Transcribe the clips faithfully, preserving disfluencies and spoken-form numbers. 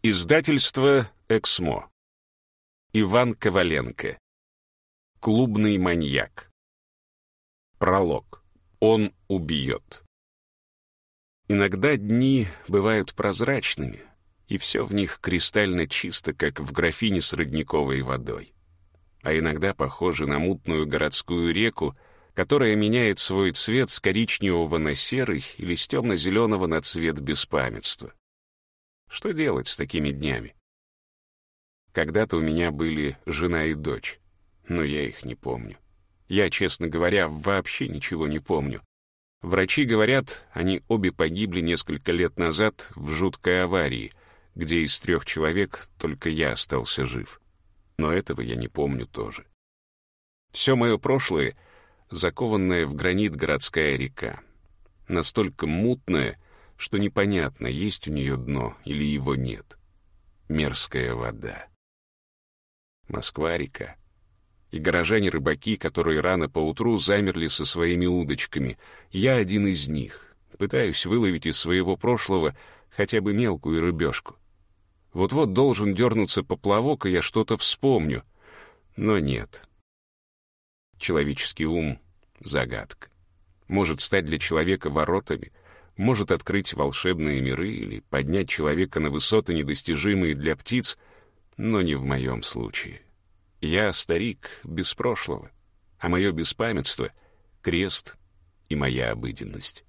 Издательство «Эксмо». Иван Коваленко. Клубный маньяк. Пролог. Он убьет. Иногда дни бывают прозрачными, и все в них кристально чисто, как в графине с родниковой водой. А иногда похожи на мутную городскую реку, которая меняет свой цвет с коричневого на серый или с темно-зеленого на цвет беспамятства. Что делать с такими днями? Когда-то у меня были жена и дочь, но я их не помню. Я, честно говоря, вообще ничего не помню. Врачи говорят, они обе погибли несколько лет назад в жуткой аварии, где из трех человек только я остался жив. Но этого я не помню тоже. Все мое прошлое — закованная в гранит городская река. Настолько мутная, что непонятно, есть у нее дно или его нет. Мерзкая вода. Москва-река. И горожане-рыбаки, которые рано поутру замерли со своими удочками. Я один из них. Пытаюсь выловить из своего прошлого хотя бы мелкую рыбешку. Вот-вот должен дернуться поплавок, и я что-то вспомню. Но нет. Человеческий ум — загадка. Может стать для человека воротами, может открыть волшебные миры или поднять человека на высоты, недостижимые для птиц, но не в моем случае. Я старик без прошлого, а мое беспамятство — крест и моя обыденность.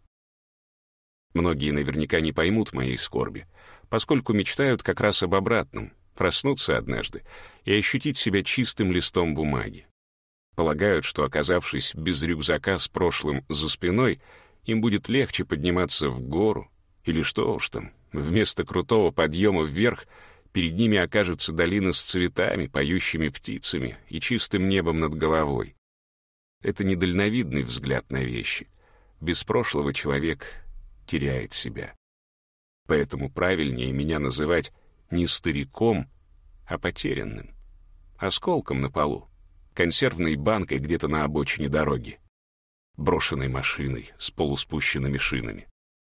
Многие наверняка не поймут моей скорби, поскольку мечтают как раз об обратном — проснуться однажды и ощутить себя чистым листом бумаги. Полагают, что, оказавшись без рюкзака с прошлым за спиной, им будет легче подниматься в гору, или что уж там, вместо крутого подъема вверх перед ними окажется долина с цветами, поющими птицами и чистым небом над головой. Это недальновидный взгляд на вещи. Без прошлого человек теряет себя. Поэтому правильнее меня называть не стариком, а потерянным, осколком на полу, консервной банкой где-то на обочине дороги, брошенной машиной с полуспущенными шинами.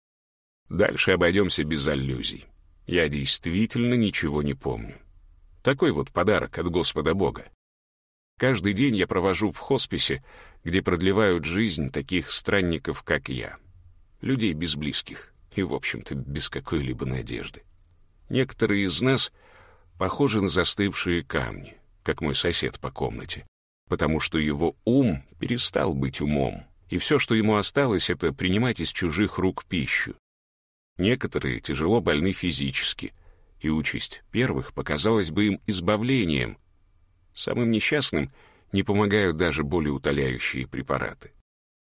Дальше обойдемся без аллюзий. Я действительно ничего не помню. Такой вот подарок от Господа Бога. Каждый день я провожу в хосписе, где продлевают жизнь таких странников, как я. Людей без близких и, в общем-то, без какой-либо надежды. Некоторые из нас похожи на застывшие камни, как мой сосед по комнате, потому что его ум перестал быть умом, и все, что ему осталось, это принимать из чужих рук пищу. Некоторые тяжело больны физически, и участь первых показалась бы им избавлением. Самым несчастным не помогают даже болеутоляющие препараты.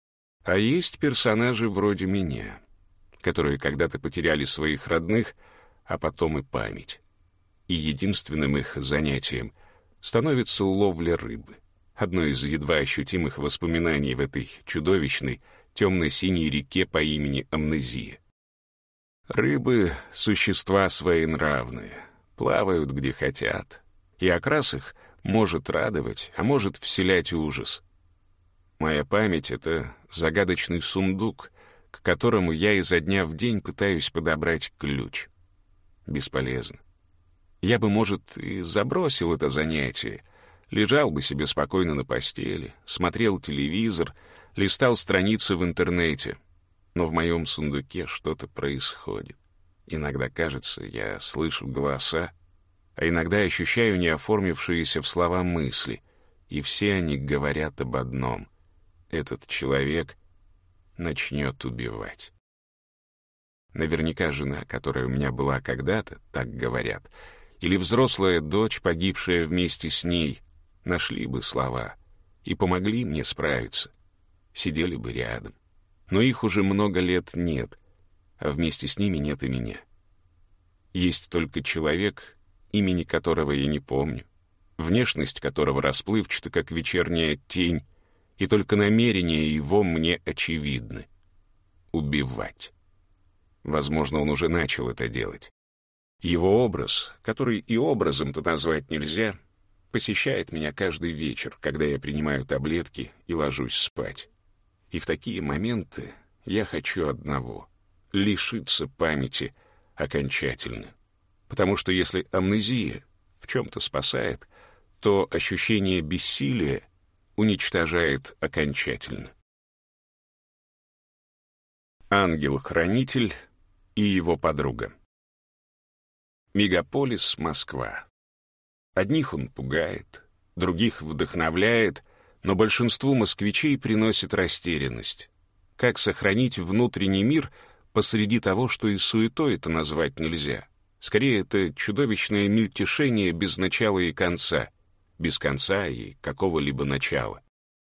А есть персонажи вроде меня, которые когда-то потеряли своих родных, а потом и память. И единственным их занятием становится ловля рыбы, одно из едва ощутимых воспоминаний в этой чудовищной темно-синей реке по имени Амнезия. Рыбы — существа своенравные, плавают где хотят, и окрас их может радовать, а может вселять ужас. Моя память — это загадочный сундук, к которому я изо дня в день пытаюсь подобрать ключ. Бесполезно. Я бы, может, и забросил это занятие, лежал бы себе спокойно на постели, смотрел телевизор, листал страницы в интернете. Но в моем сундуке что-то происходит. Иногда кажется, я слышу голоса, а иногда ощущаю неоформившиеся в слова мысли, и все они говорят об одном — этот человек начнет убивать. Наверняка жена, которая у меня была когда-то, так говорят, или взрослая дочь, погибшая вместе с ней, нашли бы слова и помогли мне справиться, сидели бы рядом. Но их уже много лет нет, а вместе с ними нет и меня. Есть только человек, имени которого я не помню, внешность которого расплывчата, как вечерняя тень, и только намерения его мне очевидны — убивать. Возможно, он уже начал это делать. Его образ, который и образом-то назвать нельзя, посещает меня каждый вечер, когда я принимаю таблетки и ложусь спать. И в такие моменты я хочу одного — лишиться памяти окончательно. Потому что если амнезия в чем-то спасает, то ощущение бессилия уничтожает окончательно. Ангел-хранитель и его подруга. Мегаполис Москва. Одних он пугает, других вдохновляет, но большинству москвичей приносит растерянность. Как сохранить внутренний мир посреди того, что и суетой-то назвать нельзя? Скорее, это чудовищное мельтешение без начала и конца, без конца и какого-либо начала.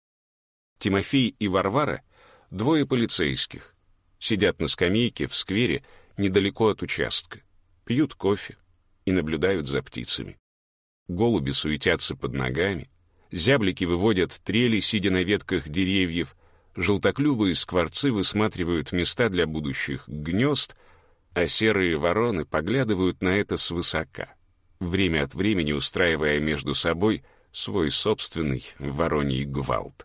Тимофей и Варвара — двое полицейских. Сидят на скамейке в сквере недалеко от участка, пьют кофе и наблюдают за птицами. Голуби суетятся под ногами, зяблики выводят трели, сидя на ветках деревьев, желтоклювые скворцы высматривают места для будущих гнезд, а серые вороны поглядывают на это свысока, время от времени устраивая между собой свой собственный вороний гвалт.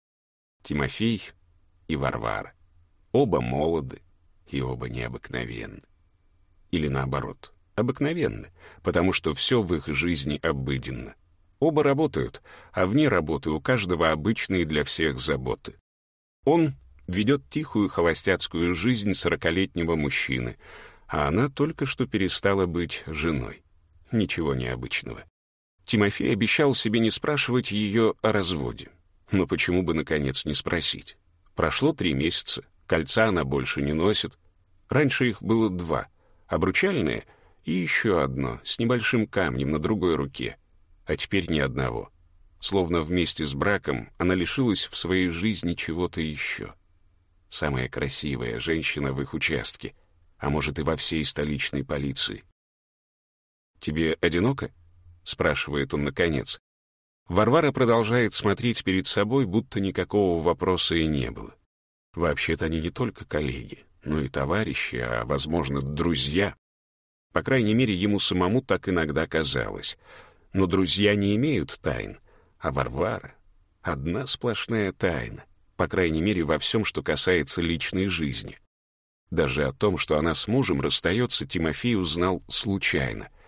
Тимофей и Варвара. Оба молоды и оба необыкновенны. Или наоборот, обыкновенны, потому что все в их жизни обыденно. Оба работают, а вне работы у каждого обычные для всех заботы. Он ведет тихую холостяцкую жизнь сорокалетнего мужчины, а она только что перестала быть женой. Ничего необычного. Тимофей обещал себе не спрашивать ее о разводе. Но почему бы, наконец, не спросить? Прошло три месяца. Кольца она больше не носит. Раньше их было два — обручальное и еще одно с небольшим камнем на другой руке. А теперь ни одного. Словно вместе с браком она лишилась в своей жизни чего-то еще. Самая красивая женщина в их участке, а может и во всей столичной полиции. «Тебе одиноко?» — спрашивает он наконец. Варвара продолжает смотреть перед собой, будто никакого вопроса и не было. Вообще-то они не только коллеги, но и товарищи, а, возможно, друзья. По крайней мере, ему самому так иногда казалось. Но друзья не имеют тайн, а Варвара — одна сплошная тайна, по крайней мере, во всем, что касается личной жизни. Даже о том, что она с мужем расстается, Тимофей узнал случайно,